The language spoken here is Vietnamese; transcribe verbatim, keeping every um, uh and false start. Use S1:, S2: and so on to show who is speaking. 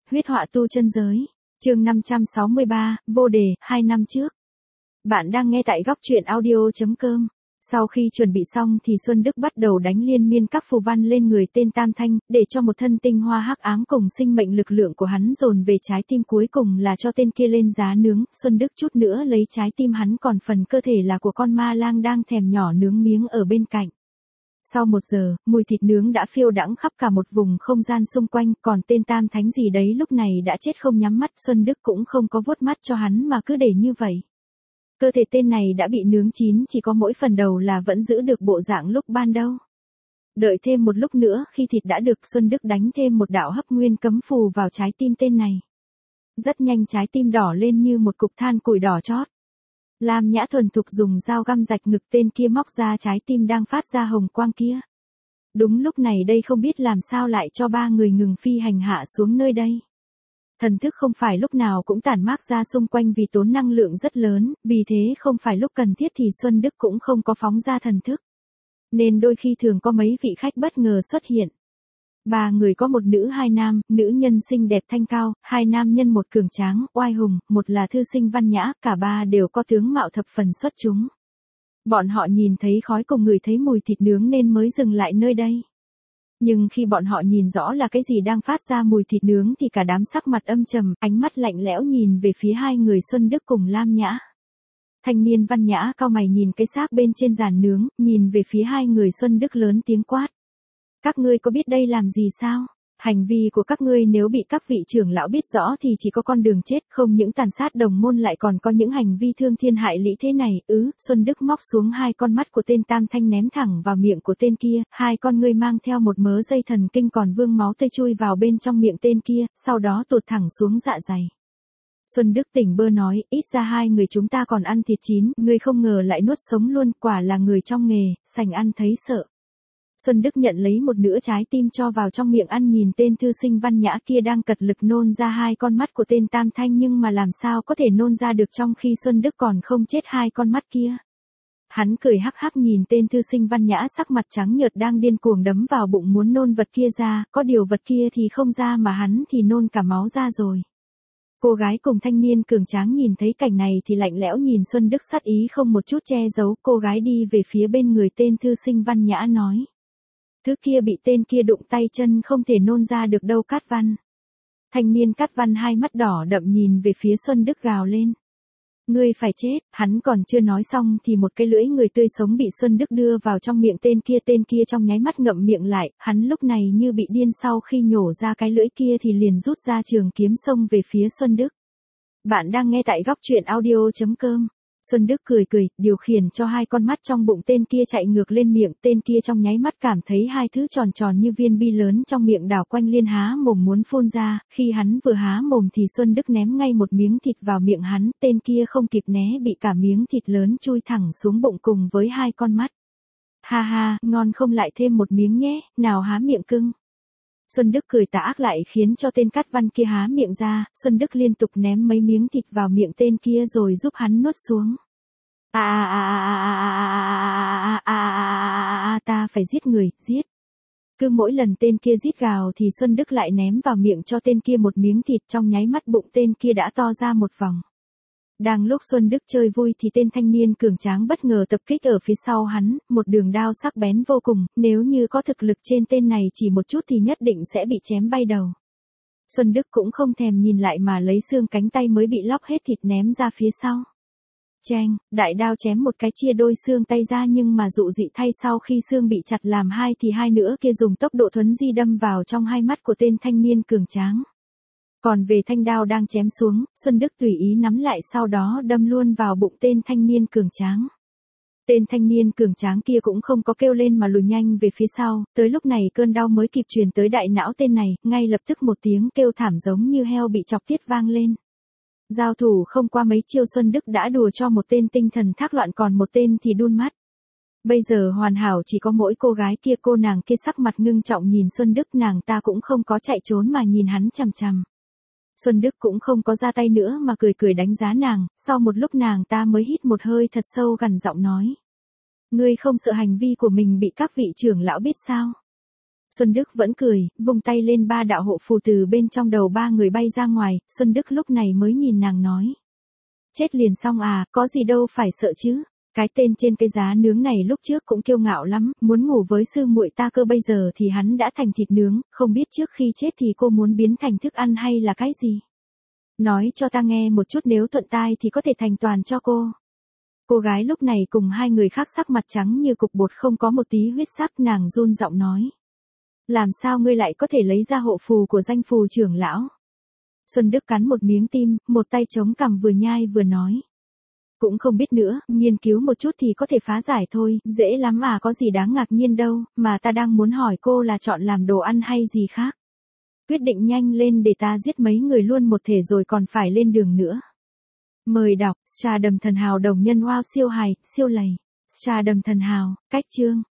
S1: huyết họa tu chân giới. Chương năm trăm sáu mươi ba, vô đề, hai năm trước. Bạn đang nghe tại góc truyện audio chấm com. Sau khi chuẩn bị xong thì Xuân Đức bắt đầu đánh liên miên các phù văn lên người tên Tam Thanh, để cho một thân tinh hoa hắc ám cùng sinh mệnh lực lượng của hắn dồn về trái tim, cuối cùng là cho tên kia lên giá nướng. Xuân Đức chút nữa lấy trái tim hắn, còn phần cơ thể là của con ma lang đang thèm nhỏ nướng miếng ở bên cạnh. Sau một giờ, mùi thịt nướng đã phiêu đãng khắp cả một vùng không gian xung quanh, còn tên Tam Thánh gì đấy lúc này đã chết không nhắm mắt. Xuân Đức cũng không có vuốt mắt cho hắn mà cứ để như vậy. Cơ thể tên này đã bị nướng chín, chỉ có mỗi phần đầu là vẫn giữ được bộ dạng lúc ban đầu. Đợi thêm một lúc nữa, khi thịt đã được, Xuân Đức đánh thêm một đạo hấp nguyên cấm phù vào trái tim tên này. Rất nhanh trái tim đỏ lên như một cục than củi đỏ chót. Lam Nhã thuần thục dùng dao găm rạch ngực tên kia, móc ra trái tim đang phát ra hồng quang kia. Đúng lúc này đây không biết làm sao lại cho ba người ngừng phi hành hạ xuống nơi đây. Thần thức không phải lúc nào cũng tản mát ra xung quanh vì tốn năng lượng rất lớn, vì thế không phải lúc cần thiết thì Xuân Đức cũng không có phóng ra thần thức. Nên đôi khi thường có mấy vị khách bất ngờ xuất hiện. Ba người có một nữ hai nam, nữ nhân xinh đẹp thanh cao, hai nam nhân một cường tráng, oai hùng, một là thư sinh văn nhã, cả ba đều có tướng mạo thập phần xuất chúng. Bọn họ nhìn thấy khói cùng ngửi thấy mùi thịt nướng nên mới dừng lại nơi đây. Nhưng khi bọn họ nhìn rõ là cái gì đang phát ra mùi thịt nướng thì cả đám sắc mặt âm trầm, ánh mắt lạnh lẽo nhìn về phía hai người Xuân Đức cùng Lam Nhã. Thanh niên văn nhã cau mày nhìn cái xác bên trên giàn nướng, nhìn về phía hai người Xuân Đức lớn tiếng quát. Các ngươi có biết đây làm gì sao? Hành vi của các ngươi nếu bị các vị trưởng lão biết rõ thì chỉ có con đường chết, không những tàn sát đồng môn lại còn có những hành vi thương thiên hại lý thế này. Ứ, Xuân Đức móc xuống hai con mắt của tên Tam Thanh ném thẳng vào miệng của tên kia, hai con ngươi mang theo một mớ dây thần kinh còn vương máu tươi chui vào bên trong miệng tên kia, sau đó tụt thẳng xuống dạ dày. Xuân Đức tỉnh bơ nói, ít ra hai người chúng ta còn ăn thịt chín, ngươi không ngờ lại nuốt sống luôn, quả là người trong nghề, sành ăn thấy sợ. Xuân Đức nhận lấy một nửa trái tim cho vào trong miệng ăn, nhìn tên thư sinh văn nhã kia đang cật lực nôn ra hai con mắt của tên Tam Thanh, nhưng mà làm sao có thể nôn ra được trong khi Xuân Đức còn không chết hai con mắt kia. Hắn cười hắc hắc nhìn tên thư sinh văn nhã sắc mặt trắng nhợt đang điên cuồng đấm vào bụng muốn nôn vật kia ra, có điều vật kia thì không ra mà hắn thì nôn cả máu ra rồi. Cô gái cùng thanh niên cường tráng nhìn thấy cảnh này thì lạnh lẽo nhìn Xuân Đức sát ý không một chút che giấu. Cô gái đi về phía bên người tên thư sinh văn nhã nói. Thứ kia bị tên kia đụng tay chân không thể nôn ra được đâu Cát Văn. Thanh niên Cát Văn hai mắt đỏ đậm nhìn về phía Xuân Đức gào lên. Ngươi phải chết, hắn còn chưa nói xong thì một cái lưỡi người tươi sống bị Xuân Đức đưa vào trong miệng tên kia. Tên kia trong nháy mắt ngậm miệng lại, hắn lúc này như bị điên, sau khi nhổ ra cái lưỡi kia thì liền rút ra trường kiếm xông về phía Xuân Đức. Bạn đang nghe tại góc truyện audio chấm com. Xuân Đức cười cười, điều khiển cho hai con mắt trong bụng tên kia chạy ngược lên miệng. Tên kia trong nháy mắt cảm thấy hai thứ tròn tròn như viên bi lớn trong miệng đảo quanh liên há mồm muốn phun ra. Khi hắn vừa há mồm thì Xuân Đức ném ngay một miếng thịt vào miệng hắn. Tên kia không kịp né bị cả miếng thịt lớn chui thẳng xuống bụng cùng với hai con mắt. Ha ha, ngon không, lại thêm một miếng nhé, nào há miệng cưng. Xuân Đức cười tà ác lại khiến cho tên Cát Văn kia há miệng ra. Xuân Đức liên tục ném mấy miếng thịt vào miệng tên kia rồi giúp hắn nuốt xuống. À à à à à à à à, ta phải giết người, giết. Cứ mỗi lần tên kia rít gào thì Xuân Đức lại ném vào miệng cho tên kia một miếng thịt, trong nháy mắt bụng tên kia đã to ra một vòng. Đang lúc Xuân Đức chơi vui thì tên thanh niên cường tráng bất ngờ tập kích ở phía sau hắn, một đường đao sắc bén vô cùng, nếu như có thực lực trên tên này chỉ một chút thì nhất định sẽ bị chém bay đầu. Xuân Đức cũng không thèm nhìn lại mà lấy xương cánh tay mới bị lóc hết thịt ném ra phía sau. Cheng, đại đao chém một cái chia đôi xương tay ra, nhưng mà dụ dị thay sau khi xương bị chặt làm hai thì hai nữa kia dùng tốc độ thuấn di đâm vào trong hai mắt của tên thanh niên cường tráng. Còn về thanh đao đang chém xuống, Xuân Đức tùy ý nắm lại, sau đó đâm luôn vào bụng tên thanh niên cường tráng. Tên thanh niên cường tráng kia cũng không có kêu lên mà lùi nhanh về phía sau, tới lúc này cơn đau mới kịp truyền tới đại não tên này, ngay lập tức một tiếng kêu thảm giống như heo bị chọc tiết vang lên. Giao thủ không qua mấy chiêu Xuân Đức đã đùa cho một tên tinh thần thác loạn, còn một tên thì đun mắt. Bây giờ hoàn hảo chỉ có mỗi cô gái kia, cô nàng kia sắc mặt ngưng trọng nhìn Xuân Đức, nàng ta cũng không có chạy trốn mà nhìn hắn chằm chằm. Xuân Đức cũng không có ra tay nữa mà cười cười đánh giá nàng, sau một lúc nàng ta mới hít một hơi thật sâu gằn giọng nói. Ngươi không sợ hành vi của mình bị các vị trưởng lão biết sao? Xuân Đức vẫn cười, vung tay lên ba đạo hộ phù từ bên trong đầu ba người bay ra ngoài, Xuân Đức lúc này mới nhìn nàng nói. Chết liền xong à, có gì đâu phải sợ chứ. Cái tên trên cái giá nướng này lúc trước cũng kiêu ngạo lắm, muốn ngủ với sư muội ta cơ, bây giờ thì hắn đã thành thịt nướng, không biết trước khi chết thì cô muốn biến thành thức ăn hay là cái gì. Nói cho ta nghe một chút, nếu thuận tai thì có thể thành toàn cho cô. Cô gái lúc này cùng hai người khác sắc mặt trắng như cục bột, không có một tí huyết sắc, nàng run giọng nói. Làm sao ngươi lại có thể lấy ra hộ phù của danh phù trưởng lão? Xuân Đức cắn một miếng tim, một tay chống cằm vừa nhai vừa nói. Cũng không biết nữa, nghiên cứu một chút thì có thể phá giải thôi, dễ lắm à, có gì đáng ngạc nhiên đâu, mà ta đang muốn hỏi cô là chọn làm đồ ăn hay gì khác. Quyết định nhanh lên để ta giết mấy người luôn một thể rồi còn phải lên đường nữa. Mời đọc, Trà Đầm Thần Hào đồng nhân wow siêu hài, siêu lầy. Trà Đầm Thần Hào, cách chương.